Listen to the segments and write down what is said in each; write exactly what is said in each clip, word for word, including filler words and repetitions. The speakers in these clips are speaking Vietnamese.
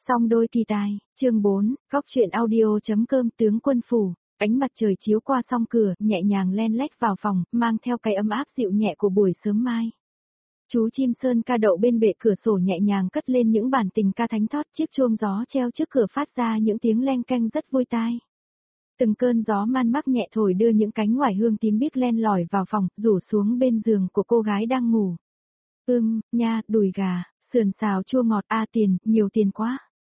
Song đôi kỳ tài, chương bốn, góc truyện audio.com tướng quân phủ, ánh mặt trời chiếu qua song cửa, nhẹ nhàng len lét vào phòng, mang theo cái ấm áp dịu nhẹ của buổi sớm mai. Chú chim sơn ca đậu bên bệ cửa sổ nhẹ nhàng cất lên những bản tình ca thánh thót, chiếc chuông gió treo trước cửa phát ra những tiếng leng keng rất vui tai. Từng cơn gió man mác nhẹ thổi đưa những cánh oải hương tím biếc len lỏi vào phòng, rủ xuống bên giường của cô gái đang ngủ. Ưm, nha, đùi gà, sườn xào chua ngọt, a tiền, nhiều tiền quá.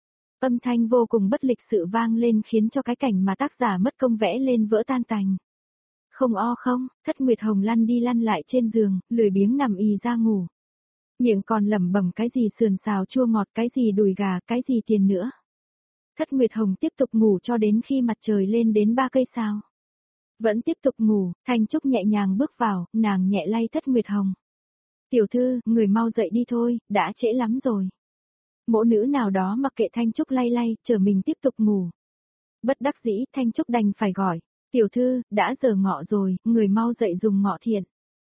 Âm thanh vô cùng bất lịch sự vang lên khiến cho cái cảnh mà tác giả mất công vẽ lên vỡ tan tành. Không o không, Thất Nguyệt Hồng lăn đi lăn lại trên giường, lười biếng nằm ì ra ngủ. Miệng còn lẩm bẩm cái gì sườn xào chua ngọt, cái gì đùi gà, cái gì tiền nữa. Thất Nguyệt Hồng tiếp tục ngủ cho đến khi mặt trời lên đến ba cây sao. Vẫn tiếp tục ngủ, Thanh Trúc nhẹ nhàng bước vào, nàng nhẹ lay Thất Nguyệt Hồng. Tiểu thư, người mau dậy đi thôi, đã trễ lắm rồi. Mỗ nữ nào đó mặc kệ Thanh Trúc lay lay, chờ mình tiếp tục ngủ. Bất đắc dĩ, Thanh Trúc đành phải gọi, tiểu thư, đã giờ ngọ rồi, người mau dậy dùng ngọ thiện.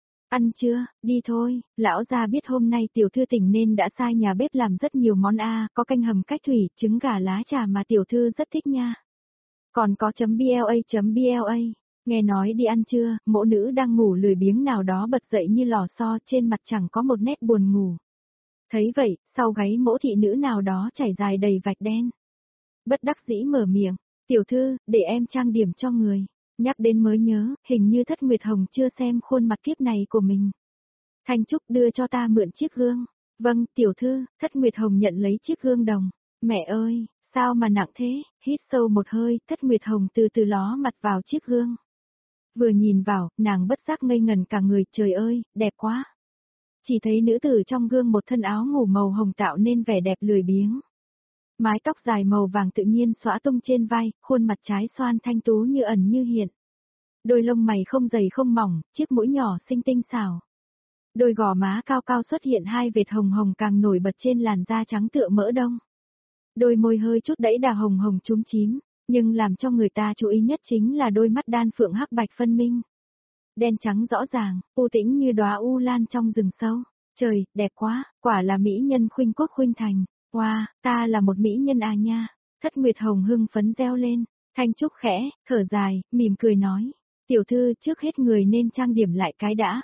Ăn chưa, đi thôi, lão gia biết hôm nay tiểu thư tỉnh nên đã sai nhà bếp làm rất nhiều món a, có canh hầm cách thủy, trứng gà lá trà mà tiểu thư rất thích nha. Còn có chấm bla chấm bla, nghe nói đi ăn chưa, mỗ nữ đang ngủ lười biếng nào đó bật dậy như lò xo, trên mặt chẳng có một nét buồn ngủ. Thấy vậy, sau gáy mỗ thị nữ nào đó chảy dài đầy vạch đen. Bất đắc dĩ mở miệng, tiểu thư, để em trang điểm cho người. Nhắc đến mới nhớ, hình như Thất Nguyệt Hồng chưa xem khuôn mặt kiếp này của mình. Thanh Trúc đưa cho ta mượn chiếc gương. Vâng, tiểu thư, Thất Nguyệt Hồng nhận lấy chiếc gương đồng. Mẹ ơi, sao mà nặng thế, hít sâu một hơi, Thất Nguyệt Hồng từ từ ló mặt vào chiếc gương. Vừa nhìn vào, nàng bất giác ngây ngần cả người, trời ơi, đẹp quá. Chỉ thấy nữ tử trong gương một thân áo ngủ màu hồng tạo nên vẻ đẹp lười biếng. Mái tóc dài màu vàng tự nhiên xõa tung trên vai, khuôn mặt trái xoan thanh tú như ẩn như hiện. Đôi lông mày không dày không mỏng, chiếc mũi nhỏ xinh tinh xảo. Đôi gò má cao cao xuất hiện hai vệt hồng hồng càng nổi bật trên làn da trắng tựa mỡ đông. Đôi môi hơi chút đẫy đà hồng hồng chúm chím, nhưng làm cho người ta chú ý nhất chính là đôi mắt đan phượng hắc bạch phân minh. Đen trắng rõ ràng, u tĩnh như đóa u lan trong rừng sâu. Trời, đẹp quá, quả là mỹ nhân khuynh quốc khuynh thành. Wow, ta là một mỹ nhân à nha. Thất Nguyệt Hồng hưng phấn reo lên. Thanh Trúc khẽ, thở dài, mỉm cười nói. Tiểu thư, trước hết người nên trang điểm lại cái đã.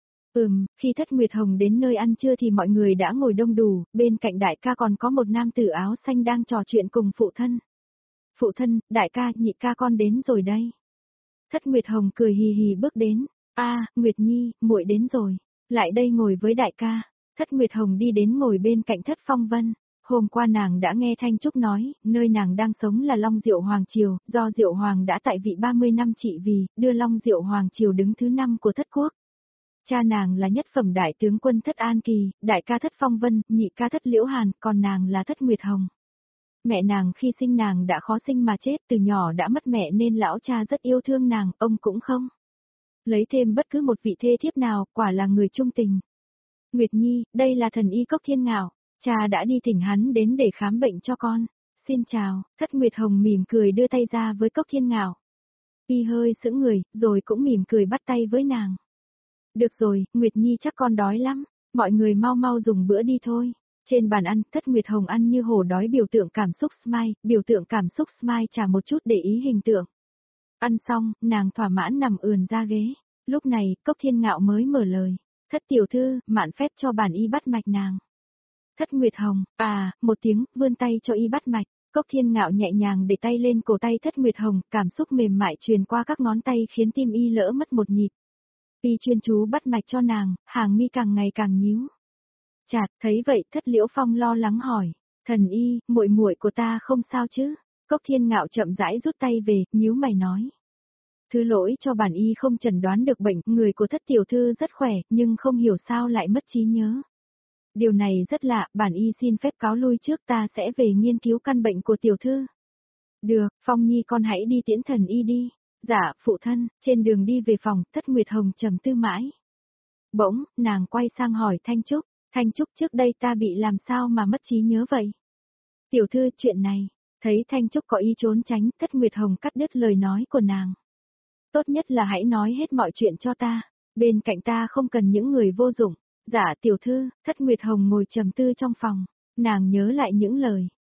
Ừm, khi Thất Nguyệt Hồng đến nơi ăn trưa thì mọi người đã ngồi đông đủ, bên cạnh đại ca còn có một nam tử áo xanh đang trò chuyện cùng phụ thân. Phụ thân, đại ca, nhị ca con đến rồi đây. Thất Nguyệt Hồng cười hì hì bước đến. A, Nguyệt Nhi, muội đến rồi. Lại đây ngồi với đại ca. Thất Nguyệt Hồng đi đến ngồi bên cạnh Thất Phong Vân. Hôm qua nàng đã nghe Thanh Trúc nói, nơi nàng đang sống là Long Diệu Hoàng Triều, do Diệu Hoàng đã tại vị ba mươi năm trị vì, đưa Long Diệu Hoàng Triều đứng thứ năm của Thất Quốc. Cha nàng là nhất phẩm đại tướng quân Thất An Kỳ, đại ca Thất Phong Vân, nhị ca Thất Liễu Hàn, còn nàng là Thất Nguyệt Hồng. Mẹ nàng khi sinh nàng đã khó sinh mà chết, từ nhỏ đã mất mẹ nên lão cha rất yêu thương nàng, ông cũng không lấy thêm bất cứ một vị thê thiếp nào, quả là người trung tình. Nguyệt Nhi, đây là thần y Cốc Thiên Ngạo, cha đã đi thỉnh hắn đến để khám bệnh cho con. Xin chào, Thất Nguyệt Hồng mỉm cười đưa tay ra với Cốc Thiên Ngạo. Y hơi sững người, rồi cũng mỉm cười bắt tay với nàng. Được rồi, Nguyệt Nhi chắc con đói lắm, mọi người mau mau dùng bữa đi thôi. Trên bàn ăn, Thất Nguyệt Hồng ăn như hổ đói biểu tượng cảm xúc smile, biểu tượng cảm xúc smile trả một chút để ý hình tượng. Ăn xong, nàng thỏa mãn nằm ườn ra ghế. Lúc này, Cốc Thiên Ngạo mới mở lời. Thất tiểu thư, mạn phép cho bản y bắt mạch nàng. Thất Nguyệt Hồng, à, một tiếng, vươn tay cho y bắt mạch. Cốc Thiên Ngạo nhẹ nhàng để tay lên cổ tay Thất Nguyệt Hồng, cảm xúc mềm mại truyền qua các ngón tay khiến tim y lỡ mất một nhịp. Y chuyên chú bắt mạch cho nàng, hàng mi càng ngày càng nhíu. Chạt, thấy vậy, Thất Liễu Phong lo lắng hỏi, thần y, muội muội của ta không sao chứ? Cốc Thiên Ngạo chậm rãi rút tay về, nhíu mày nói. Thứ lỗi cho bản y không chẩn đoán được bệnh, người của Thất tiểu thư rất khỏe, nhưng không hiểu sao lại mất trí nhớ. Điều này rất lạ, bản y xin phép cáo lui trước, ta sẽ về nghiên cứu căn bệnh của tiểu thư. Được, Phong Nhi con hãy đi tiễn thần y đi. Dạ, phụ thân. Trên đường đi về phòng, Thất Nguyệt Hồng trầm tư mãi. Bỗng, nàng quay sang hỏi Thanh Trúc, Thanh Trúc trước đây ta bị làm sao mà mất trí nhớ vậy? Tiểu thư, chuyện này, thấy Thanh Trúc có ý trốn tránh, Thất Nguyệt Hồng cắt đứt lời nói của nàng. Tốt nhất là hãy nói hết mọi chuyện cho ta, bên cạnh ta không cần những người vô dụng. Dạ tiểu thư. Thất Nguyệt Hồng ngồi trầm tư trong phòng, nàng nhớ lại những lời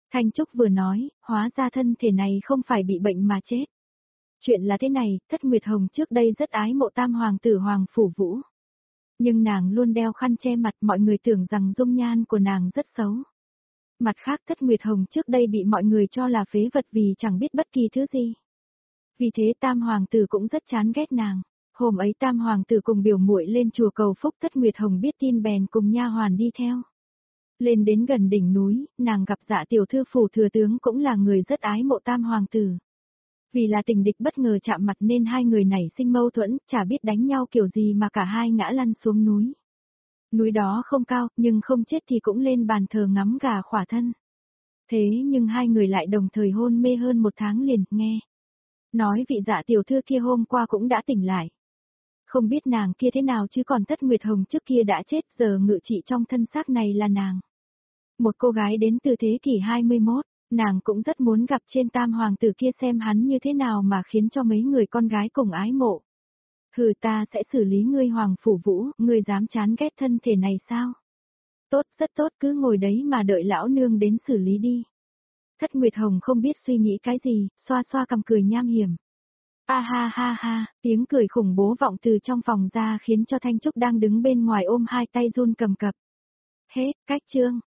Thanh Trúc vừa nói, hóa ra thân thể này không phải bị bệnh mà chết. Chuyện là thế này, Thất Nguyệt Hồng trước đây rất ái mộ tam hoàng tử Hoàng Phủ Vũ. Nhưng nàng luôn đeo khăn che mặt, mọi người tưởng rằng dung nhan của nàng rất xấu. Mặt khác Thất Nguyệt Hồng trước đây bị mọi người cho là phế vật vì chẳng biết bất kỳ thứ gì. Vì thế tam hoàng tử cũng rất chán ghét nàng. Hôm ấy tam hoàng tử cùng biểu muội lên chùa cầu phúc, Thất Nguyệt Hồng biết tin bèn cùng nha hoàn đi theo. Lên đến gần đỉnh núi, nàng gặp Dạ tiểu thư phủ thừa tướng cũng là người rất ái mộ tam hoàng tử. Vì là tình địch bất ngờ chạm mặt nên hai người nảy sinh mâu thuẫn, chả biết đánh nhau kiểu gì mà cả hai ngã lăn xuống núi. Núi đó không cao, nhưng không chết thì cũng lên bàn thờ ngắm gà khỏa thân. Thế nhưng hai người lại đồng thời hôn mê hơn một tháng liền, nghe. Nói vị Dạ tiểu thư kia hôm qua cũng đã tỉnh lại. Không biết nàng kia thế nào chứ còn Thất Nguyệt Hồng trước kia đã chết, giờ ngự trị trong thân xác này là nàng. Một cô gái đến từ thế kỷ hai mươi mốt, nàng cũng rất muốn gặp trên tam hoàng tử kia xem hắn như thế nào mà khiến cho mấy người con gái cùng ái mộ. Hừ, ta sẽ xử lý ngươi Hoàng Phủ Vũ, ngươi dám chán ghét thân thể này sao? Tốt, rất tốt, cứ ngồi đấy mà đợi lão nương đến xử lý đi. Thất Nguyệt Hồng không biết suy nghĩ cái gì, xoa xoa cằm cười nham hiểm. A ha ha ha, tiếng cười khủng bố vọng từ trong phòng ra khiến cho Thanh Trúc đang đứng bên ngoài ôm hai tay run cầm cập. Hết, cách chương.